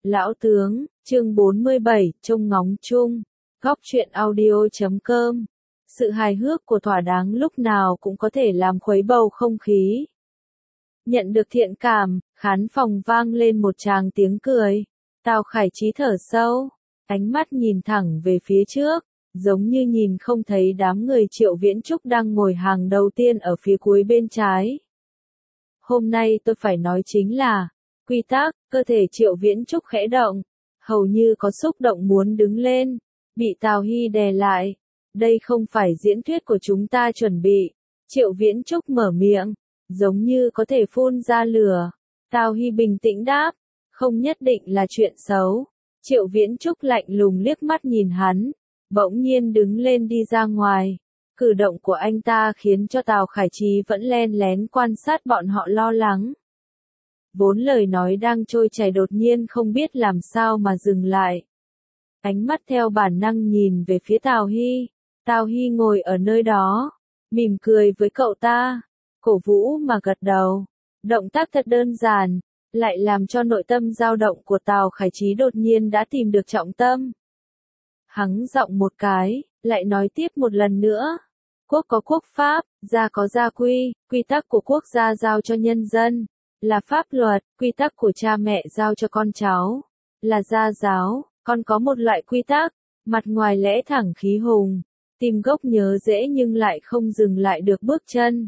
Lão tướng, chương 47, trông ngóng chung. Góc truyện audio.com. Sự hài hước của thỏa đáng lúc nào cũng có thể làm khuấy bầu không khí. Nhận được thiện cảm, khán phòng vang lên một tràng tiếng cười. Tào Khải Chí thở sâu, ánh mắt nhìn thẳng về phía trước, giống như nhìn không thấy đám người Triệu Viễn Trúc đang ngồi hàng đầu tiên ở phía cuối bên trái. Hôm nay tôi phải nói chính là, quy tắc, cơ thể Triệu Viễn Trúc khẽ động, hầu như có xúc động muốn đứng lên, bị Tào Hy đè lại. Đây không phải diễn thuyết của chúng ta chuẩn bị. Triệu Viễn Trúc mở miệng, giống như có thể phun ra lửa. Tào Hy bình tĩnh đáp, không nhất định là chuyện xấu. Triệu Viễn Trúc lạnh lùng liếc mắt nhìn hắn, bỗng nhiên đứng lên đi ra ngoài. Cử động của anh ta khiến cho Tào Khải Chí vẫn len lén quan sát bọn họ lo lắng. Vốn lời nói đang trôi chảy đột nhiên không biết làm sao mà dừng lại. Ánh mắt theo bản năng nhìn về phía Tào Hy. Tào Hy ngồi ở nơi đó, mỉm cười với cậu ta, cổ vũ mà gật đầu. Động tác thật đơn giản, lại làm cho nội tâm dao động của Tào Khải Chí đột nhiên đã tìm được trọng tâm. Hắng giọng một cái, lại nói tiếp một lần nữa. Quốc có quốc pháp, gia có gia quy, quy tắc của quốc gia giao cho nhân dân, là pháp luật, quy tắc của cha mẹ giao cho con cháu, là gia giáo. Còn có một loại quy tắc, mặt ngoài lẽ thẳng khí hùng, tìm gốc nhớ dễ nhưng lại không dừng lại được bước chân.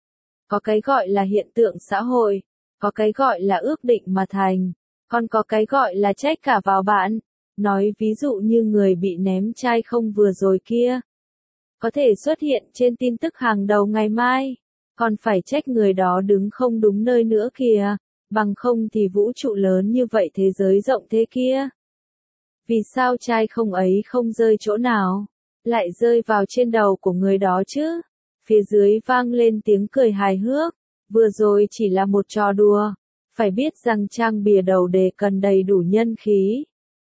Có cái gọi là hiện tượng xã hội, có cái gọi là ước định mà thành, còn có cái gọi là trách cả vào bạn. Nói ví dụ như người bị ném chai không vừa rồi kia, có thể xuất hiện trên tin tức hàng đầu ngày mai, còn phải trách người đó đứng không đúng nơi nữa kìa, bằng không thì vũ trụ lớn như vậy thế giới rộng thế kia. Vì sao chai không ấy không rơi chỗ nào, lại rơi vào trên đầu của người đó chứ? Phía dưới vang lên tiếng cười hài hước, vừa rồi chỉ là một trò đùa, phải biết rằng trang bìa đầu đề cần đầy đủ nhân khí.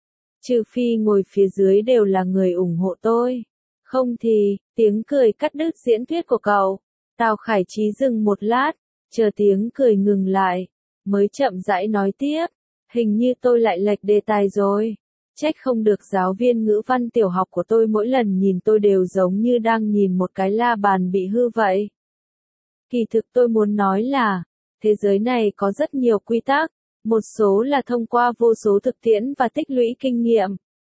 Trừ phi ngồi phía dưới đều là người ủng hộ tôi, không thì, tiếng cười cắt đứt diễn thuyết của cậu. Tào Khải Chí dừng một lát, chờ tiếng cười ngừng lại, mới chậm rãi nói tiếp, hình như tôi lại lệch đề tài rồi. Trách không được giáo viên ngữ văn tiểu học của tôi mỗi lần nhìn tôi đều giống như đang nhìn một cái la bàn bị hư vậy. Kỳ thực tôi muốn nói là, thế giới này có rất nhiều quy tắc, một số là thông qua vô số thực tiễn và tích lũy kinh nghiệm.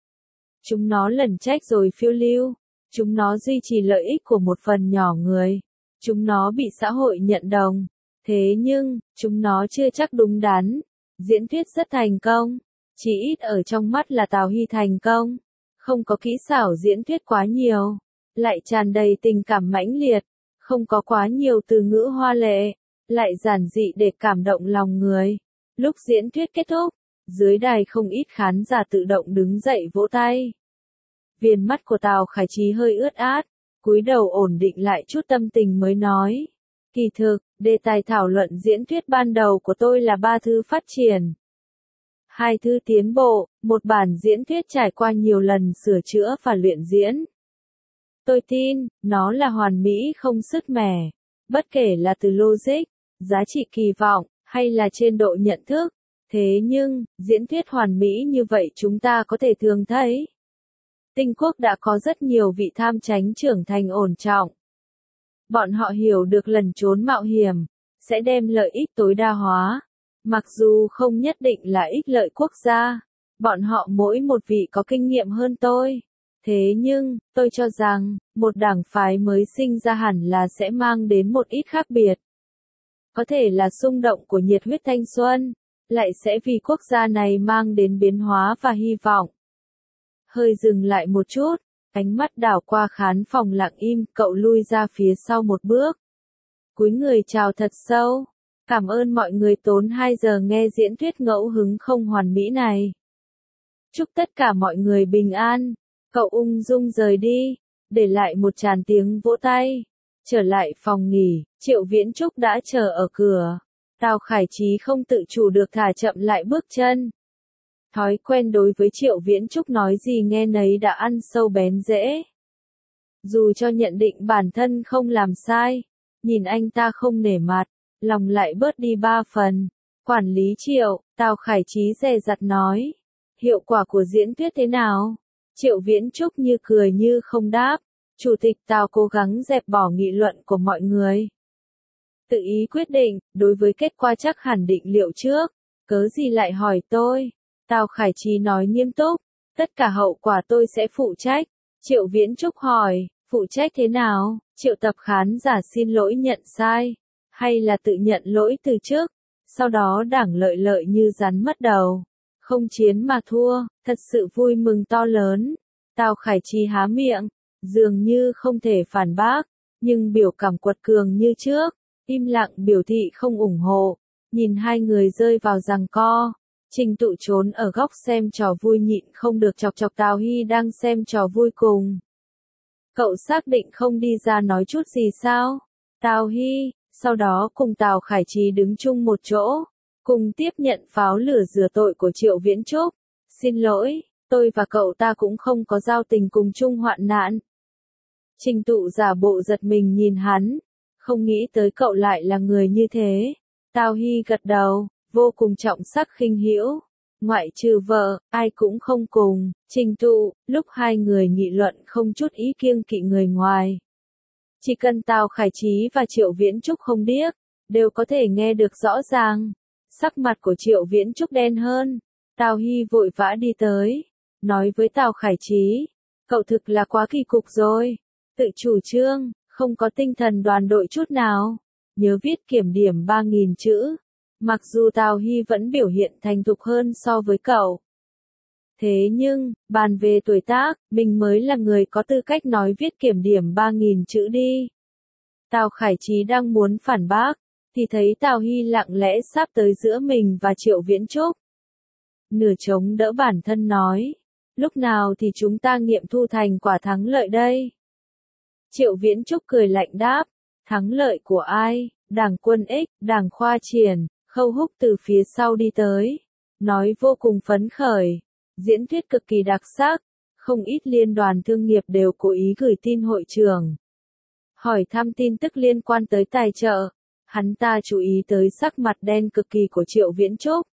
Chúng nó lẩn trách rồi phiêu lưu, chúng nó duy trì lợi ích của một phần nhỏ người, chúng nó bị xã hội nhận đồng, thế nhưng, chúng nó chưa chắc đúng đắn. Diễn thuyết rất thành công. Chỉ ít ở trong mắt là Tào Hy thành công, không có kỹ xảo diễn thuyết quá nhiều, lại tràn đầy tình cảm mãnh liệt, không có quá nhiều từ ngữ hoa lệ, lại giản dị để cảm động lòng người. Lúc diễn thuyết kết thúc, dưới đài không ít khán giả tự động đứng dậy vỗ tay. Viền mắt của Tào Khải Chí hơi ướt át, cúi đầu ổn định lại chút tâm tình mới nói. Kỳ thực, đề tài thảo luận diễn thuyết ban đầu của tôi là 3 thứ phát triển. 2 thứ tiến bộ, một bản diễn thuyết trải qua nhiều lần sửa chữa và luyện diễn. Tôi tin, nó là hoàn mỹ không sứt mẻ, bất kể là từ logic, giá trị kỳ vọng, hay là trên độ nhận thức. Thế nhưng, diễn thuyết hoàn mỹ như vậy chúng ta có thể thường thấy. Tinh quốc đã có rất nhiều vị tham chánh trưởng thành ổn trọng. Bọn họ hiểu được lần trốn mạo hiểm, sẽ đem lợi ích tối đa hóa. Mặc dù không nhất định là ích lợi quốc gia, bọn họ mỗi một vị có kinh nghiệm hơn tôi. Thế nhưng, tôi cho rằng, một đảng phái mới sinh ra hẳn là sẽ mang đến một ít khác biệt. Có thể là xung động của nhiệt huyết thanh xuân, lại sẽ vì quốc gia này mang đến biến hóa và hy vọng. Hơi dừng lại một chút, ánh mắt đảo qua khán phòng lặng im, cậu lui ra phía sau một bước. Cúi người chào thật sâu. Cảm ơn mọi người tốn 2 giờ nghe diễn thuyết ngẫu hứng không hoàn mỹ này. Chúc tất cả mọi người bình an. Cậu ung dung rời đi, để lại một tràng tiếng vỗ tay. Trở lại phòng nghỉ, Triệu Viễn Trúc đã chờ ở cửa. Tào Khải Chí không tự chủ được thả chậm lại bước chân. Thói quen đối với Triệu Viễn Trúc nói gì nghe nấy đã ăn sâu bén rễ. Dù cho nhận định bản thân không làm sai, nhìn anh ta không nể mặt, lòng lại bớt đi 3 phần. Quản lý Triệu, Tào Khải Chí dè dặt nói, Hiệu quả của diễn thuyết thế nào? Triệu Viễn Trúc như cười như không đáp. Chủ tịch Tào cố gắng dẹp bỏ nghị luận của mọi người. Tự ý quyết định, đối với kết quả chắc hẳn định liệu trước. Cớ gì lại hỏi tôi? Tào Khải Chí nói nghiêm túc. Tất cả hậu quả tôi sẽ phụ trách. Triệu Viễn Trúc hỏi, phụ trách thế nào? Triệu Tập khán giả xin lỗi nhận sai. Hay là tự nhận lỗi từ trước? Sau đó Đảng Lợi Lợi như rắn mất đầu. Không chiến mà thua, thật sự vui mừng to lớn. Tào Khải Chí há miệng, dường như không thể phản bác, nhưng biểu cảm quật cường như trước, im lặng biểu thị không ủng hộ. Nhìn hai người rơi vào giằng co, Trình Tụ trốn ở góc xem trò vui nhịn không được chọc chọc Tào Hy đang xem trò vui cùng. Cậu xác định không đi ra nói chút gì sao? Tào Hy, sau đó cùng Tào Khải Chí đứng chung một chỗ, cùng tiếp nhận pháo lửa rửa tội của Triệu Viễn Trúc. Xin lỗi, tôi và cậu ta cũng không có giao tình cùng chung hoạn nạn. Trình Tụ giả bộ giật mình nhìn hắn, không nghĩ tới cậu lại là người như thế. Tào Hy gật đầu, vô cùng trọng sắc khinh hữu. Ngoại trừ vợ, ai cũng không cùng. Trình Tụ, lúc hai người nghị luận không chút ý kiêng kỵ người ngoài. Chỉ cần Tào Khải Chí và Triệu Viễn Trúc không điếc, đều có thể nghe được rõ ràng. Sắc mặt của Triệu Viễn Trúc đen hơn. Tào Hy vội vã đi tới, nói với Tào Khải Chí, cậu thực là quá kỳ cục rồi. Tự chủ trương, không có tinh thần đoàn đội chút nào. Nhớ viết kiểm điểm 3.000 chữ. Mặc dù Tào Hy vẫn biểu hiện thành thục hơn so với cậu. Thế nhưng, bàn về tuổi tác, mình mới là người có tư cách nói viết kiểm điểm 3.000 chữ đi. Tào Khải Chí đang muốn phản bác, thì thấy Tào Hy lặng lẽ sắp tới giữa mình và Triệu Viễn Trúc. Nửa chống đỡ bản thân nói, lúc nào thì chúng ta nghiệm thu thành quả thắng lợi đây? Triệu Viễn Trúc cười lạnh đáp, thắng lợi của ai? Đảng Quân Ích, Đảng Khoa Triển. Khâu Húc từ phía sau đi tới, nói vô cùng phấn khởi, diễn thuyết cực kỳ đặc sắc, không ít liên đoàn thương nghiệp đều cố ý gửi tin hội trường. Hỏi thăm tin tức liên quan tới tài trợ, hắn ta chú ý tới sắc mặt đen cực kỳ của Triệu Viễn Trúc.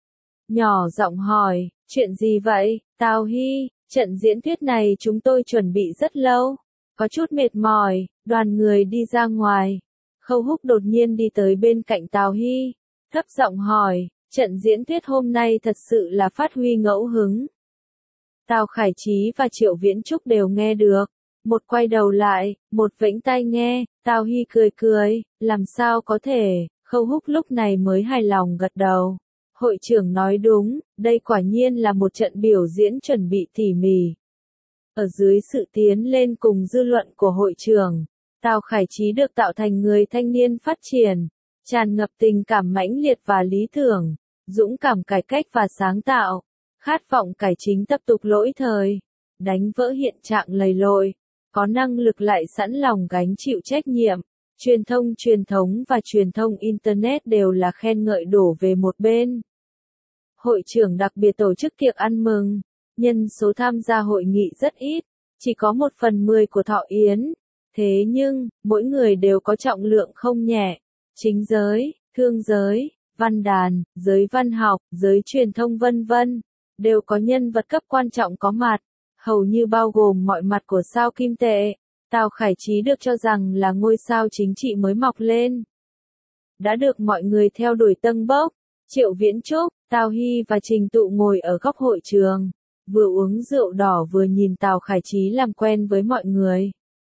Nhỏ giọng hỏi, chuyện gì vậy, Tào Hy, trận diễn thuyết này chúng tôi chuẩn bị rất lâu, có chút mệt mỏi, đoàn người đi ra ngoài. Khâu Húc đột nhiên đi tới bên cạnh Tào Hy. Thấp giọng hỏi, trận diễn thuyết hôm nay thật sự là phát huy ngẫu hứng. Tào Khải Chí và Triệu Viễn Trúc đều nghe được. Một quay đầu lại, một vẫy tay nghe, Tào Hy cười cười, làm sao có thể, Khâu Húc lúc này mới hài lòng gật đầu. Hội trưởng nói đúng, đây quả nhiên là một trận biểu diễn chuẩn bị tỉ mỉ. Ở dưới sự tiến lên cùng dư luận của hội trưởng, Tào Khải Chí được tạo thành người thanh niên phát triển. Tràn ngập tình cảm mãnh liệt và lý tưởng, dũng cảm cải cách và sáng tạo, khát vọng cải chính tập tục lỗi thời, đánh vỡ hiện trạng lầy lội, có năng lực lại sẵn lòng gánh chịu trách nhiệm. Truyền thông truyền thống và truyền thông Internet đều là khen ngợi đổ về một bên. Hội trưởng đặc biệt tổ chức tiệc ăn mừng, nhân số tham gia hội nghị rất ít, chỉ có 1/10 của thọ yến. Thế nhưng, mỗi người đều có trọng lượng không nhẹ. Chính giới, thương giới, văn đàn, giới văn học, giới truyền thông vân vân, đều có nhân vật cấp quan trọng có mặt, hầu như bao gồm mọi mặt của sao kim tệ. Tào Khải Chí được cho rằng là ngôi sao chính trị mới mọc lên. Đã được mọi người theo đuổi tâng bốc. Triệu Viễn Trúc, Tào Hy và Trình Tụ ngồi ở góc hội trường, vừa uống rượu đỏ vừa nhìn Tào Khải Chí làm quen với mọi người.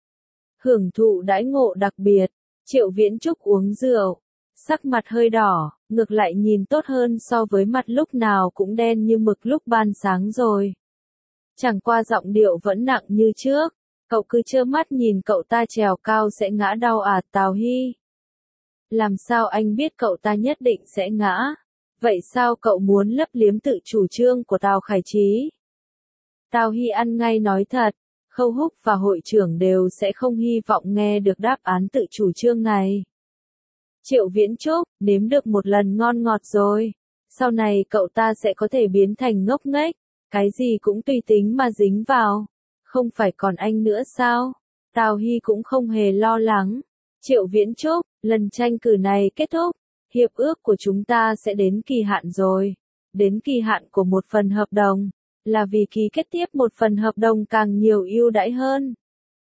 Hưởng thụ đãi ngộ đặc biệt. Triệu Viễn Trúc uống rượu, sắc mặt hơi đỏ, ngược lại nhìn tốt hơn so với mặt lúc nào cũng đen như mực lúc ban sáng rồi. Chẳng qua giọng điệu vẫn nặng như trước, cậu cứ trơ mắt nhìn cậu ta trèo cao sẽ ngã đau à Tào Hy. Làm sao anh biết cậu ta nhất định sẽ ngã? Vậy sao cậu muốn lấp liếm tự chủ trương của Tào Khải Chí? Tào Hy ăn ngay nói thật. Khâu Húc và hội trưởng đều sẽ không hy vọng nghe được đáp án tự chủ trương này. Triệu Viễn Trúc, nếm được một lần ngon ngọt rồi. Sau này cậu ta sẽ có thể biến thành ngốc nghếch, cái gì cũng tùy tính mà dính vào. Không phải còn anh nữa sao? Tào Hy cũng không hề lo lắng. Triệu Viễn Trúc, lần tranh cử này kết thúc, hiệp ước của chúng ta sẽ đến kỳ hạn rồi. đến kỳ hạn của một phần hợp đồng, là vì ký kết tiếp một phần hợp đồng càng nhiều ưu đãi hơn.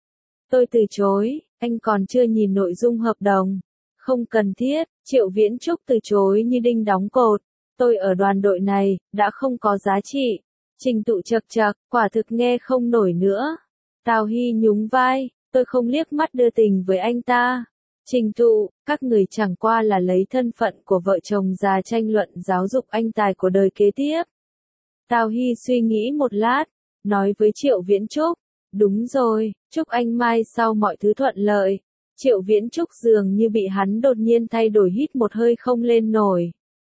Tôi từ chối, anh còn chưa nhìn nội dung hợp đồng. Không cần thiết, Triệu Viễn Trúc từ chối như đinh đóng cột. Tôi ở đoàn đội này, đã không có giá trị. Trình Tụ chậc chậc, quả thực nghe không nổi nữa. Tào Hy nhún vai, tôi không liếc mắt đưa tình với anh ta. Trình Tụ, các người chẳng qua là lấy thân phận của vợ chồng già tranh luận giáo dục anh tài của đời kế tiếp. Tào Hy suy nghĩ một lát, nói với Triệu Viễn Trúc, đúng rồi, chúc anh mai sau mọi thứ thuận lợi. Triệu Viễn Trúc dường như bị hắn đột nhiên thay đổi hít một hơi không lên nổi.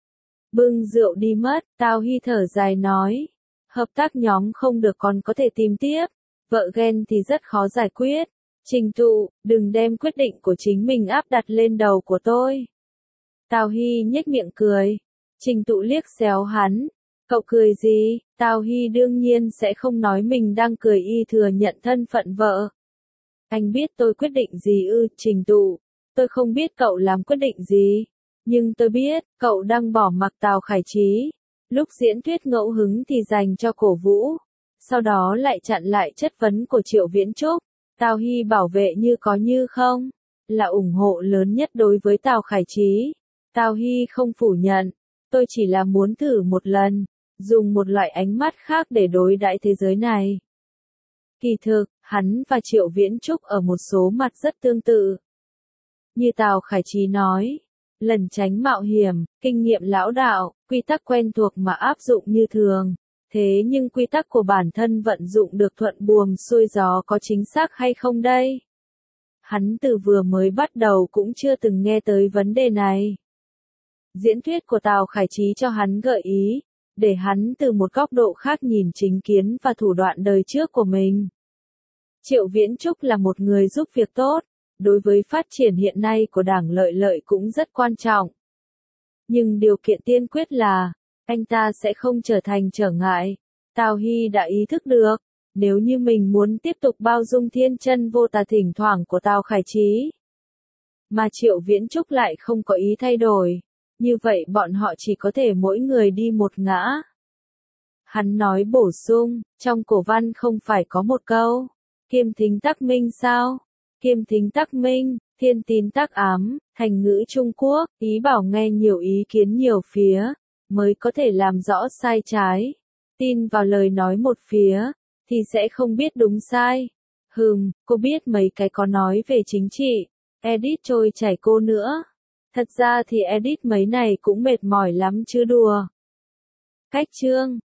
Bưng rượu đi mất, Tào Hy thở dài nói, hợp tác nhóm không được còn có thể tìm tiếp, vợ ghen thì rất khó giải quyết. Trình Tụ, đừng đem quyết định của chính mình áp đặt lên đầu của tôi. Tào Hy nhếch miệng cười. Trình Tụ liếc xéo hắn. Cậu cười gì? Tào Hy đương nhiên sẽ không nói mình đang cười y thừa nhận thân phận vợ. Anh biết tôi quyết định gì ư? Trình Tụ, tôi không biết cậu làm quyết định gì. Nhưng tôi biết, cậu đang bỏ mặc Tào Khải Chí. Lúc diễn thuyết ngẫu hứng thì dành cho cổ vũ. Sau đó lại chặn lại chất vấn của Triệu Viễn Trúc. Tào Hy bảo vệ như có như không, là ủng hộ lớn nhất đối với Tào Khải Chí. Tào Hy không phủ nhận, tôi chỉ là muốn thử một lần, dùng một loại ánh mắt khác để đối đãi thế giới này. Kỳ thực, hắn và Triệu Viễn Trúc ở một số mặt rất tương tự. Như Tào Khải Chí nói, lần tránh mạo hiểm, kinh nghiệm lão đạo, quy tắc quen thuộc mà áp dụng như thường. Thế nhưng quy tắc của bản thân vận dụng được thuận buồm xuôi gió có chính xác hay không đây? Hắn từ vừa mới bắt đầu cũng chưa từng nghe tới vấn đề này. Diễn thuyết của Tào Khải Chí cho hắn gợi ý, để hắn từ một góc độ khác nhìn chính kiến và thủ đoạn đời trước của mình. Triệu Viễn Trúc là một người giúp việc tốt, đối với phát triển hiện nay của Đảng Lợi Lợi cũng rất quan trọng. Nhưng điều kiện tiên quyết là, anh ta sẽ không trở thành trở ngại. Tào Hy đã ý thức được, nếu như mình muốn tiếp tục bao dung thiên chân vô tà thỉnh thoảng của Tào Khải Chí, mà Triệu Viễn Trúc lại không có ý thay đổi, như vậy bọn họ chỉ có thể mỗi người đi một ngã. Hắn nói bổ sung, trong cổ văn không phải có một câu, kiêm thính tắc minh sao? Kiêm thính tắc minh, thiên tín tắc ám, thành ngữ Trung Quốc, ý bảo nghe nhiều ý kiến nhiều phía, mới có thể làm rõ sai trái. Tin vào lời nói một phía, thì sẽ không biết đúng sai. Cô biết mấy cái có nói về chính trị, edit trôi chảy cô nữa. Thật ra thì edit mấy này cũng mệt mỏi lắm chứ đùa. Cách chương